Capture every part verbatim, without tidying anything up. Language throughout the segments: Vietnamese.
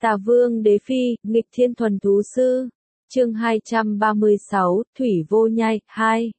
Tà Vương Đế Phi, nghịch thiên thuần thú sư. Chương hai trăm ba mươi sáu, Thủy Vô Nhai, hai.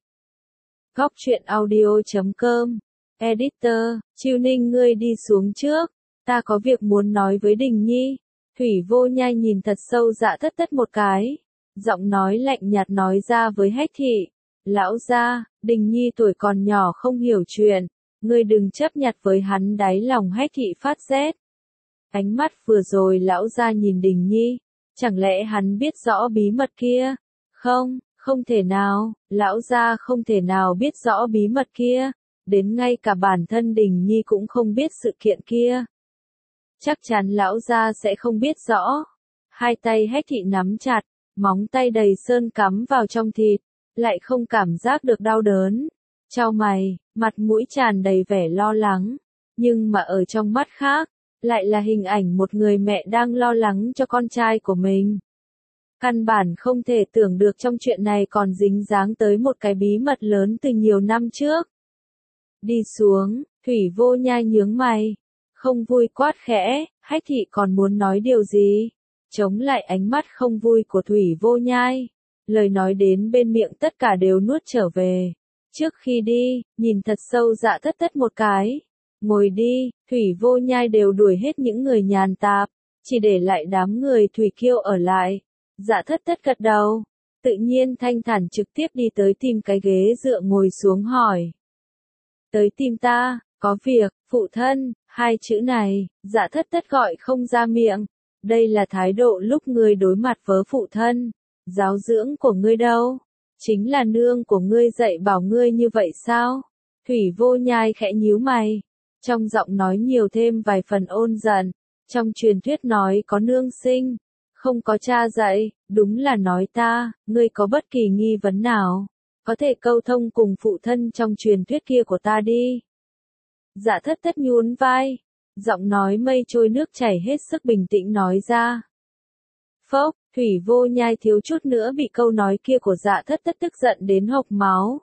Góc truyện audio.com. Editor, Chiêu Ninh ngươi đi xuống trước. Ta có việc muốn nói với Đình Nhi. Thủy Vô Nhai nhìn thật sâu Dạ Thất Thất một cái. Giọng nói lạnh nhạt nói ra với Hách Thị. Lão gia, Đình Nhi tuổi còn nhỏ không hiểu chuyện. Ngươi đừng chấp nhặt với hắn. Đáy lòng Hách Thị phát rét. Ánh mắt vừa rồi lão gia nhìn Đình Nhi. Chẳng lẽ hắn biết rõ bí mật kia? Không, không thể nào, lão gia không thể nào biết rõ bí mật kia. Đến ngay cả bản thân Đình Nhi cũng không biết sự kiện kia. Chắc chắn lão gia sẽ không biết rõ. Hai tay Hách Thị nắm chặt, móng tay đầy sơn cắm vào trong thịt, lại không cảm giác được đau đớn. Chau mày, mặt mũi tràn đầy vẻ lo lắng, nhưng mà ở trong mắt khác, lại là hình ảnh một người mẹ đang lo lắng cho con trai của mình. Căn bản không thể tưởng được trong chuyện này còn dính dáng tới một cái bí mật lớn từ nhiều năm trước. Đi xuống, Thủy Vô Nhai nhướng mày, không vui quát khẽ. Hách Thị còn muốn nói điều gì? Chống lại ánh mắt không vui của Thủy Vô Nhai, lời nói đến bên miệng tất cả đều nuốt trở về. Trước khi đi, nhìn thật sâu Dạ Thất Thất một cái. Ngồi đi, Thủy Vô Nhai đều đuổi hết những người nhàn tạp, chỉ để lại đám người Thủy Kiêu ở lại. Dạ Thất Thất gật đầu, tự nhiên thanh thản trực tiếp đi tới tìm cái ghế dựa ngồi xuống hỏi. Tới tìm ta, có việc, phụ thân, hai chữ này, Dạ Thất Thất gọi không ra miệng. Đây là thái độ lúc ngươi đối mặt với phụ thân. Giáo dưỡng của ngươi đâu? Chính là nương của ngươi dạy bảo ngươi như vậy sao? Thủy Vô Nhai khẽ nhíu mày. Trong giọng nói nhiều thêm vài phần ôn giận. Trong truyền thuyết nói có nương sinh, không có cha dạy, đúng là nói ta. Ngươi có bất kỳ nghi vấn nào, có thể câu thông cùng phụ thân trong truyền thuyết kia của ta đi. Dạ Thất Thất nhún vai, giọng nói mây trôi nước chảy hết sức bình tĩnh nói ra. Phốc, Thủy Vô Nhai thiếu chút nữa bị câu nói kia của Dạ Thất Thất tức giận đến hộc máu.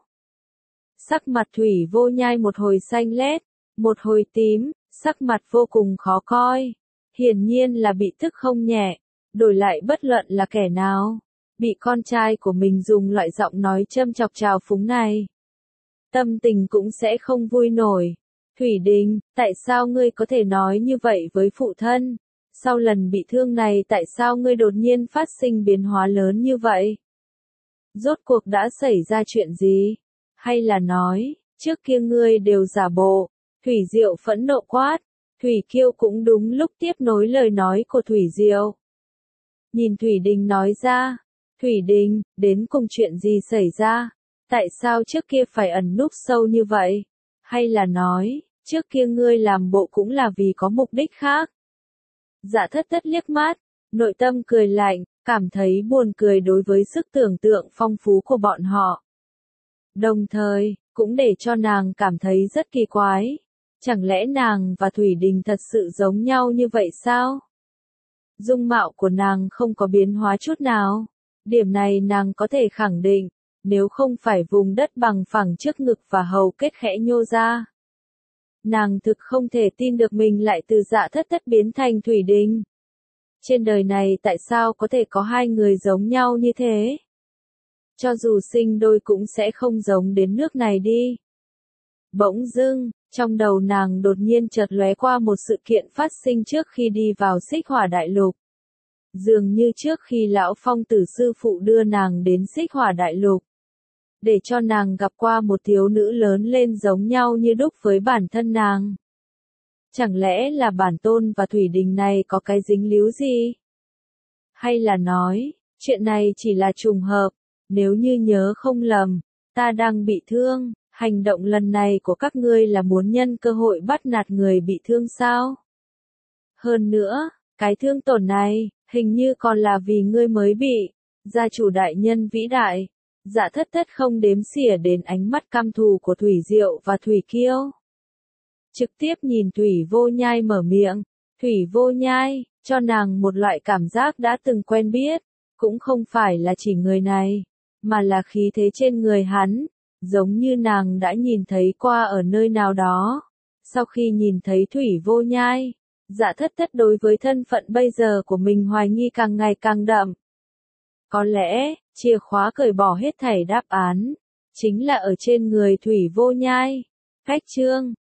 Sắc mặt Thủy Vô Nhai một hồi xanh lét, một hồi tím, sắc mặt vô cùng khó coi. Hiển nhiên là bị tức không nhẹ. Đổi lại bất luận là kẻ nào, bị con trai của mình dùng loại giọng nói châm chọc trào phúng này, tâm tình cũng sẽ không vui nổi. Thủy Đình, tại sao ngươi có thể nói như vậy với phụ thân? Sau lần bị thương này tại sao ngươi đột nhiên phát sinh biến hóa lớn như vậy? Rốt cuộc đã xảy ra chuyện gì? Hay là nói, trước kia ngươi đều giả bộ? Thủy Diệu phẫn nộ quát. Thủy Kiêu cũng đúng lúc tiếp nối lời nói của Thủy Diệu. Nhìn Thủy Đình nói ra. Thủy Đình, đến cùng chuyện gì xảy ra? Tại sao trước kia phải ẩn núp sâu như vậy? Hay là nói, trước kia ngươi làm bộ cũng là vì có mục đích khác? Dạ Thất Thất liếc mắt, nội tâm cười lạnh, cảm thấy buồn cười đối với sức tưởng tượng phong phú của bọn họ. Đồng thời, cũng để cho nàng cảm thấy rất kỳ quái. Chẳng lẽ nàng và Thủy Đình thật sự giống nhau như vậy sao? Dung mạo của nàng không có biến hóa chút nào. Điểm này nàng có thể khẳng định, nếu không phải vùng đất bằng phẳng trước ngực và hầu kết khẽ nhô ra. Nàng thực không thể tin được mình lại từ Dạ Thất Thất biến thành Thủy Đình. Trên đời này tại sao có thể có hai người giống nhau như thế? Cho dù sinh đôi cũng sẽ không giống đến nước này đi. Bỗng dưng, trong đầu nàng đột nhiên chợt lóe qua một sự kiện phát sinh trước khi đi vào Xích Hỏa Đại Lục. Dường như trước khi lão Phong Tử sư phụ đưa nàng đến Xích Hỏa Đại Lục, để cho nàng gặp qua một thiếu nữ lớn lên giống nhau như đúc với bản thân nàng. Chẳng lẽ là bản tôn và Thủy Đình này có cái dính líu gì? Hay là nói, chuyện này chỉ là trùng hợp? Nếu như nhớ không lầm, ta đang bị thương. Hành động lần này của các ngươi là muốn nhân cơ hội bắt nạt người bị thương sao? Hơn nữa, cái thương tổn này, hình như còn là vì ngươi mới bị. Gia chủ đại nhân vĩ đại. Dạ Thất Thất không đếm xỉa đến ánh mắt căm thù của Thủy Diệu và Thủy Kiêu. Trực tiếp nhìn Thủy Vô Nhai mở miệng. Thủy Vô Nhai, cho nàng một loại cảm giác đã từng quen biết. Cũng không phải là chỉ người này, mà là khí thế trên người hắn. Giống như nàng đã nhìn thấy qua ở nơi nào đó. Sau khi nhìn thấy Thủy Vô Nhai, Dạ thất thất đối với thân phận bây giờ của mình hoài nghi càng ngày càng đậm. Có lẽ, chìa khóa cởi bỏ hết thảy đáp án, chính là ở trên người Thủy Vô Nhai. Cách chương